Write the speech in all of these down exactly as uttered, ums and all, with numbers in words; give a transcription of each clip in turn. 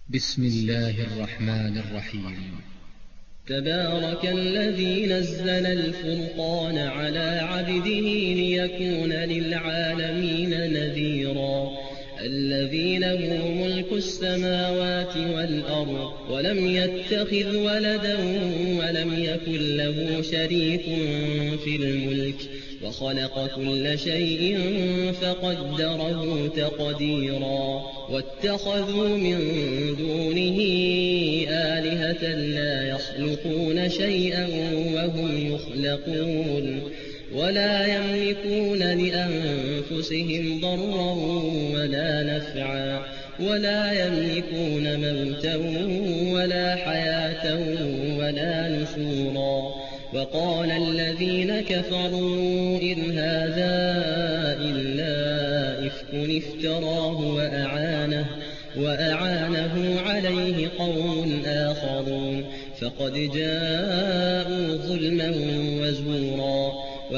بسم الله الرحمن الرحيم. تبارك الذي نزل الفرقان على عبده ليكون للعالمين نذيرا. الذي له ملك السماوات والأرض ولم يتخذ ولدا ولم يكن له شريك في الملك وخلق كل شيء فقدره تقديرا. واتخذوا من دونه آلهة لا يخلقون شيئا وهم يخلقون ولا يملكون لأنفسهم ضرا ولا نفعا ولا يملكون موتا ولا حياة ولا نشورا. وقال الذين كفروا إن هذا إلا إفك افتراه وأعانه, وأعانه عليه قوم آخرون فقد جاءوا ظلما وزورا.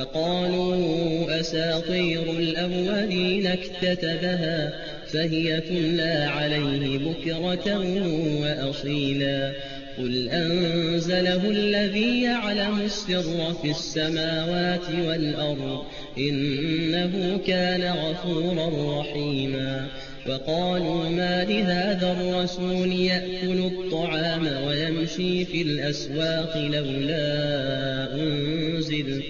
وقالوا أساطير الأولين اكتتبها فهي تملى عليه بكرة وأصيلا. قل أنزله الذي يعلم السر في السماوات والأرض إنه كان غفورا رحيما. وقالوا ما لهذا الرسول يأكل الطعام ويمشي في الأسواق لولا أنزل,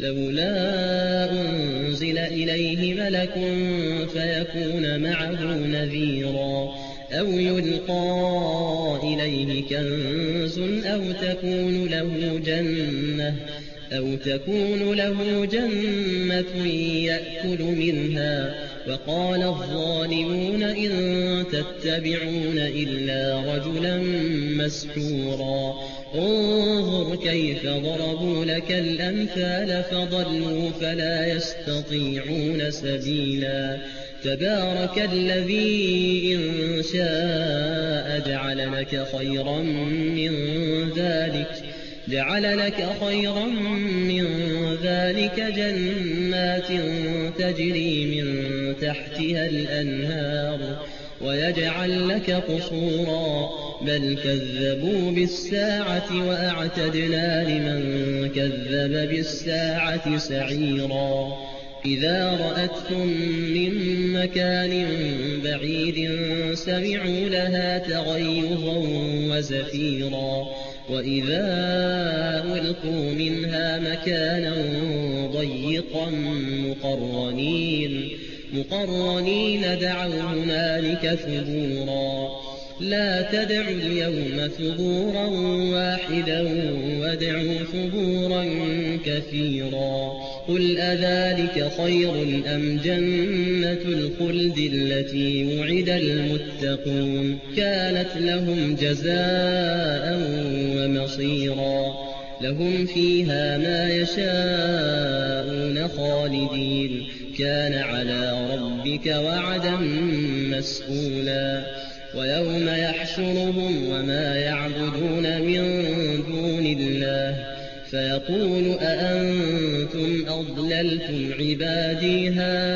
لولا أنزل إليه ملك فيكون معه نذيرا أو يلقى إليه كنز أو تكون له جنة أو تكون له جنة يأكل منها. وقال الظالمون إن تتبعون إلا رجلا مسحورا. انظر كيف ضربوا لك الأمثال فضلوا فلا يستطيعون سبيلا. تبارك الذي إن شاء جعل لك خيرا من ذلك جعل لك خيرا من ذلك جنات تجري من تحتها الأنهار ويجعل لك قصورا. بل كذبوا بالساعة وأعتدنا لمن كذب بالساعة سعيرا. إذا رأتهم من مكان بعيد سمعوا لها تغيظا وزفيرا. وإذا ألقوا منها مكانا ضيقا مقرنين, مقرنين دعوا هنالك ثبورا. لا تدعوا اليوم ثبورا واحدا وادعوا ثبورا كثيرا. قل أذلك خير أم جنة الخلد التي وعد المتقون كانت لهم جزاء ومصيرا. لهم فيها ما يشاءون خالدين كان على ربك وعدا مسئولا. ويوم يحشرهم وما يعبدون من دون الله فيقول أأنتم أضللتم عبادي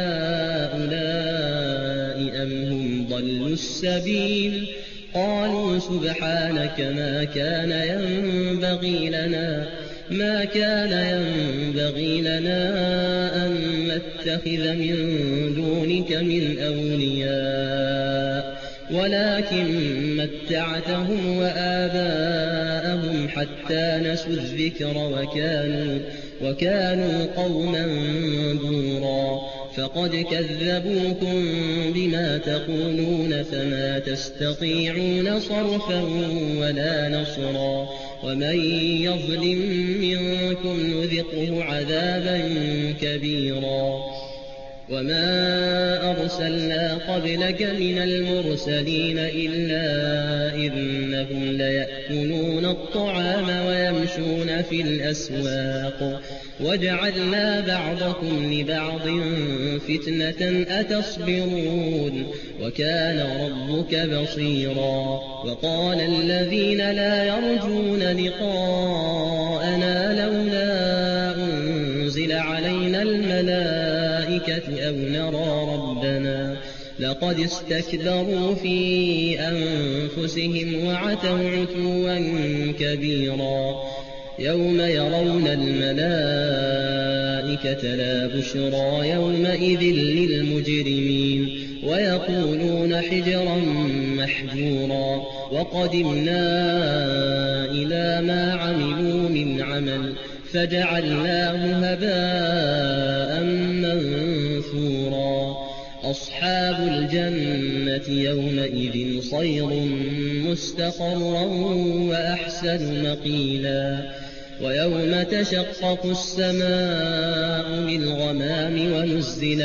هؤلاء أم هم ضلوا السبيل. قالوا سبحانك ما كان ينبغي لنا ما كان ينبغي لنا أن نتخذ من دونك من أولياء ولكن متعتهم وآباءهم حتى نسوا الذكر وكانوا, وكانوا قوما بورا. فقد كذبوكم بما تقولون فما تستطيعون صرفا ولا نصرا. ومن يظلم منكم نذقه عذابا كبيرا. وما أرسلنا قبلك من المرسلين إلا إنهم ليأكلون الطعام ويمشون في الأسواق وجعلنا بعضكم لبعض فتنة أتصبرون وكان ربك بصيرا. وقال الذين لا يرجون لقاءنا لولا أنزل علينا الملائكة أو نرى ربنا لقد استكبروا في أنفسهم وعتوا عتوا كبيرا يوم يرون الملائكة لا بشرى يومئذ للمجرمين ويقولون حجرا محجورا وقدمنا إلى ما عملوا من عمل فجعلناه هباء منثورا أصحاب الجنة يومئذ خير مستقرا وأحسن مقيلا ويوم تشقق السماء بالغمام ونزل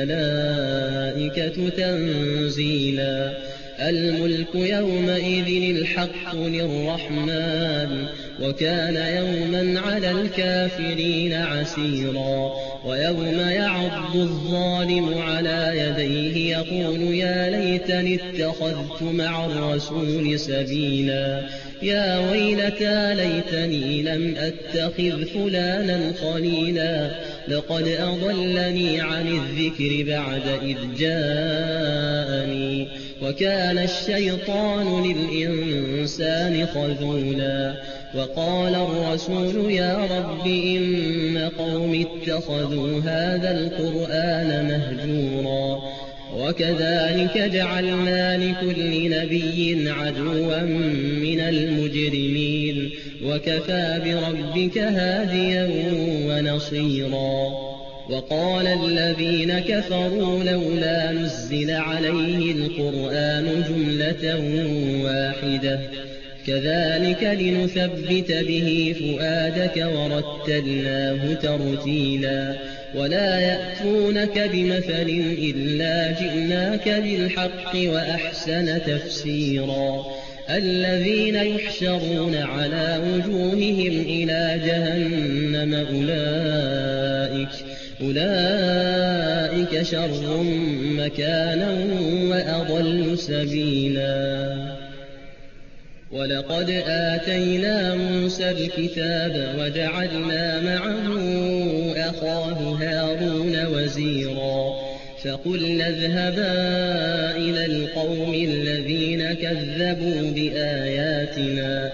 الملائكة تنزيلا الملك يومئذ الحق للرحمن وكان يوما على الكافرين عسيرا ويوم يعض الظالم على يديه يقول يا ليتني اتخذت مع الرسول سبيلا يا ويلتى ليتني لم أتخذ فلانا خليلا لقد أضلني عن الذكر بعد إذ جاءني وكان الشيطان للإنسان خذولا وقال الرسول يا رب إن قوم اتخذوا هذا القرآن مهجورا وكذلك جعلنا لكل نبي عدوا من المجرمين وكفى بربك هاديا ونصيرا وقال الذين كفروا لولا نزل عليه القرآن جملة واحدة كذلك لنثبت به فؤادك ورتلناه ترتيلا ولا يأتونك بمثل إلا جئناك بالحق وأحسن تفسيرا الذين يحشرون على وجوههم إلى جهنم أولئك أولئك شر مكانا وأضل سبيلا ولقد آتينا موسى الكتاب وجعلنا معه أخاه هارون وزيرا فقلنا اذهبا إلى القوم الذين كذبوا بآياتنا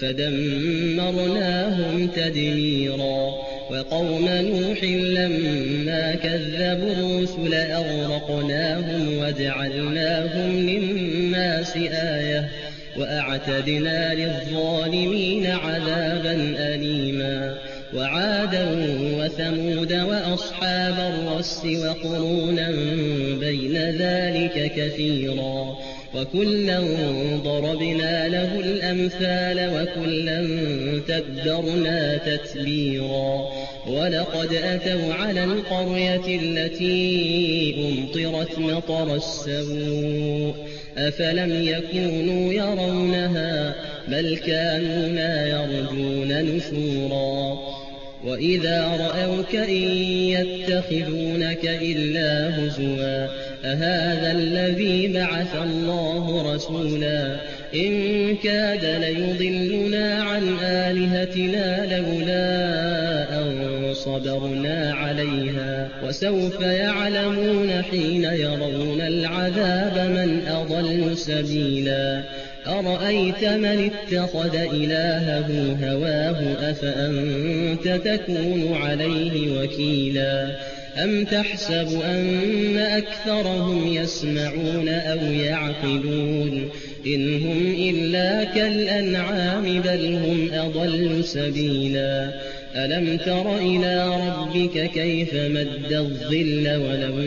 فدمرناهم تدميرا وقوم نوح لما كذبوا الرسل أغرقناهم وجعلناهم للناس آية وأعتدنا للظالمين عذابا أليما وعادا وثمود وأصحاب الرس وقرونا بين ذلك كثيرا وكلا ضربنا له الأمثال وكلا تبرنا تتبيرا ولقد أتوا على القرية التي أمطرت مطر السوء أفلم يكونوا يرونها بل كانوا لا يرجون نشورا وإذا رأوك إن يتخذونك إلا هزوا أهذا الذي بعث الله رسولا إن كاد ليضلنا عن آلهتنا لولا أن صبرنا عليها وسوف يعلمون حين يرون العذاب من أضل سبيلا أرأيت من اتخذ إلهه هواه أفأنت تكون عليه وكيلا أم تحسب أن أكثرهم يسمعون أو يعقلون إن هم إلا كالأنعام بل هم أضل سبيلا ألم تر إلى ربك كيف مد الظل ولو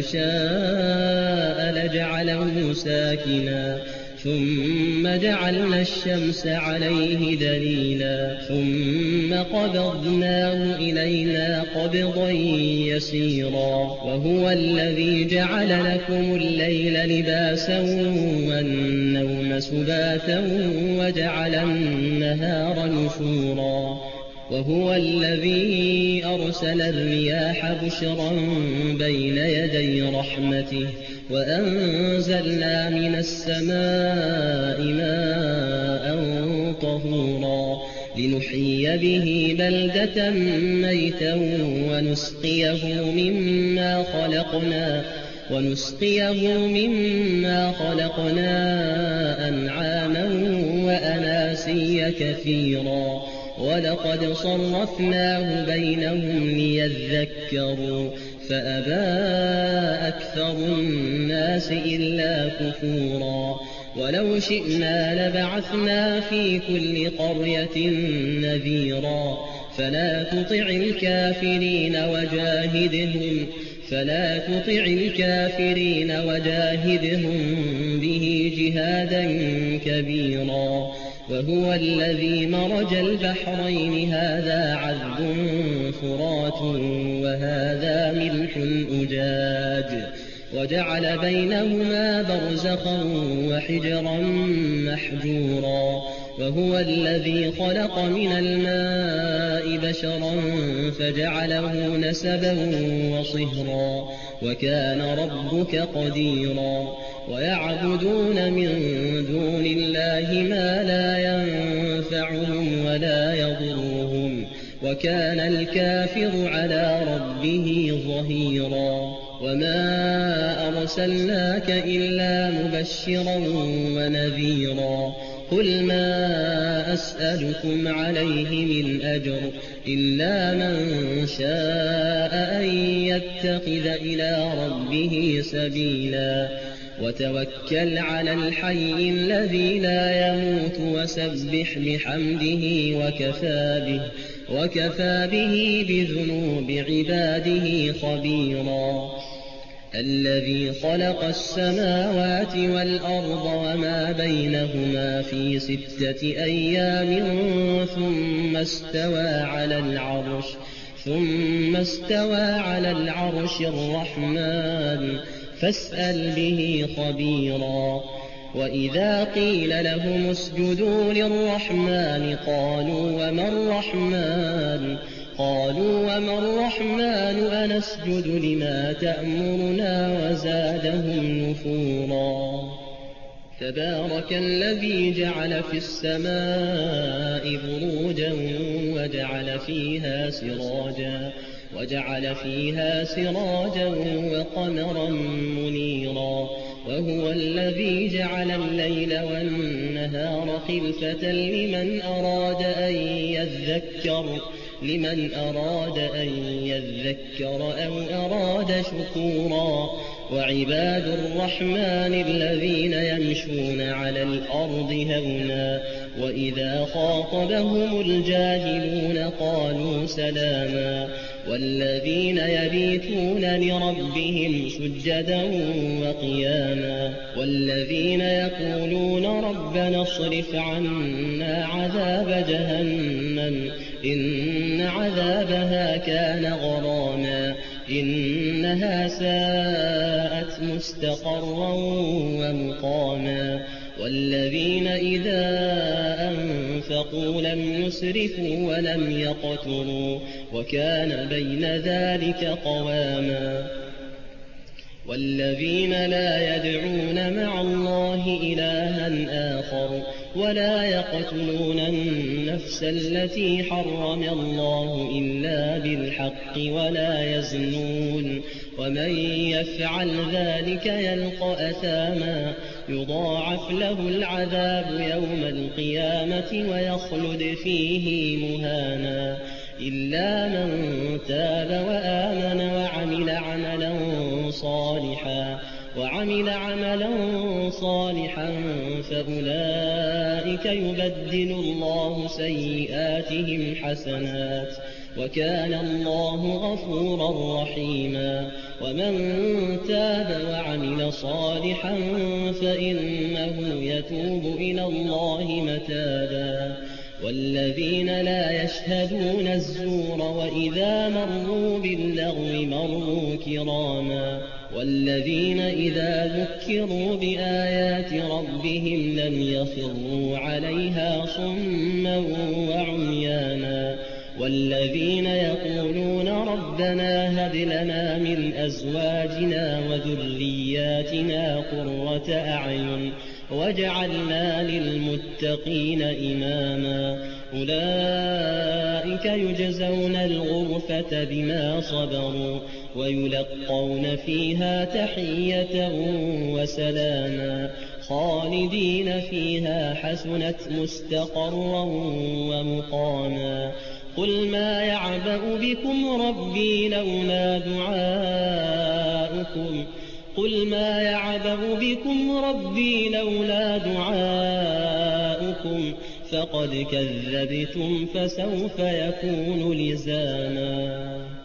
شاء لجعله ساكنا ثم جعلنا الشمس عليه دليلا ثم قبضناه إلينا قبضا يسيرا وهو الذي جعل لكم الليل لباسا والنوم سباتا وجعل النهار نشورا وهو الذي أرسل الرياح بشرا بين يدي رحمته وأنزلنا من السماء ماء طهورا لنحيي به بلدة ميتا ونسقيه مما خلقنا ونسقيه مما خلقنا أنعاما وأناسيا كثيرا ولقد صرفناه بينهم ليذكروا فأبى أكثر الناس إلا كفورا ولو شئنا لبعثنا في كل قرية نذيرا فلا تطع الكافرين وجاهدهم فلا تطع الكافرين وجاهدهم به جهادا كبيرا وهو الذي مرج البحرين هذا عذب فرات وهذا ملح أجاج وجعل بينهما برزخا وحجرا محجورا وهو الذي خلق من الماء بشرا فجعله نسبا وصهرا وكان ربك قديرا ويعبدون من دون الله ما لا ينفعهم ولا يضرهم وكان الكافر على ربه ظهيرا وما أرسلناك إلا مبشرا ونذيرا قل ما أسألكم عليه من أجر إلا من شاء أن يتخذ إلى ربه سبيلا وتوكل على الحي الذي لا يموت وسبح بحمده وكفى به, وكفى به بذنوب عباده خبيرا الذي خلق السماوات والأرض وما بينهما في ستة أيام ثم استوى على العرش ثم استوى على العرش الرحمن فاسأل به خبيرا وإذا قيل لهم اسجدوا للرحمن قالوا وما الرحمن قالوا وما الرحمن أنسجد لما تأمرنا وزادهم نفورا تبارك الذي جعل في السماء بروجا وجعل فيها سراجا وجعل فيها سراجا وقمرا منيرا وهو الذي جعل الليل والنهار خلفة لمن أراد أن يذكر لمن أراد أن يذكر أو أراد شكورا وعباد الرحمن الذين يمشون على الأرض هونا وإذا خاطبهم الجاهلون قالوا سلاما والذين يبيتون لربهم سجدا وقياما والذين يقولون ربنا اصرف عنا عذاب جهنم إن عذابها كان غراما إنها ساءت مستقرا ومقاما والذين إذا أنفقوا لم يسرفوا ولم يقتروا وكان بين ذلك قواما والذين لا يدعون مع الله إلها آخر ولا يقتلون النفس التي حرم الله إلا بالحق ولا يزنون ومن يفعل ذلك يلقى أثاما يضاعف له العذاب يوم القيامة ويخلد فيه مهانا إلا من تاب وآمن وعمل عملا صالحا وعمل عملا صالحا فأولئك يبدل الله سيئاتهم حسنات وكان الله غفورا رحيما ومن تاب وعمل صالحا فإنه يتوب إلى الله متابا والذين لا يشهدون الزور وإذا مروا باللغو مروا كراما والذين إذا ذكروا بآيات ربهم لم يخروا عليها صما وعميانا والذين يقولون ربنا هب لنا من أزواجنا وذرياتنا قرة أعين وجعلنا للمتقين إماما أولئك يجزون الغرفة بما صبروا ويلقون فيها تحية وسلاما خالدين فيها حسنت مستقرا ومقاما قل ما يعبأ بكم ربي لولا دعاؤكم قل ما يعبأ بكم ربي لولا دعاؤكم فقد كذبتم فسوف يكون لزاما.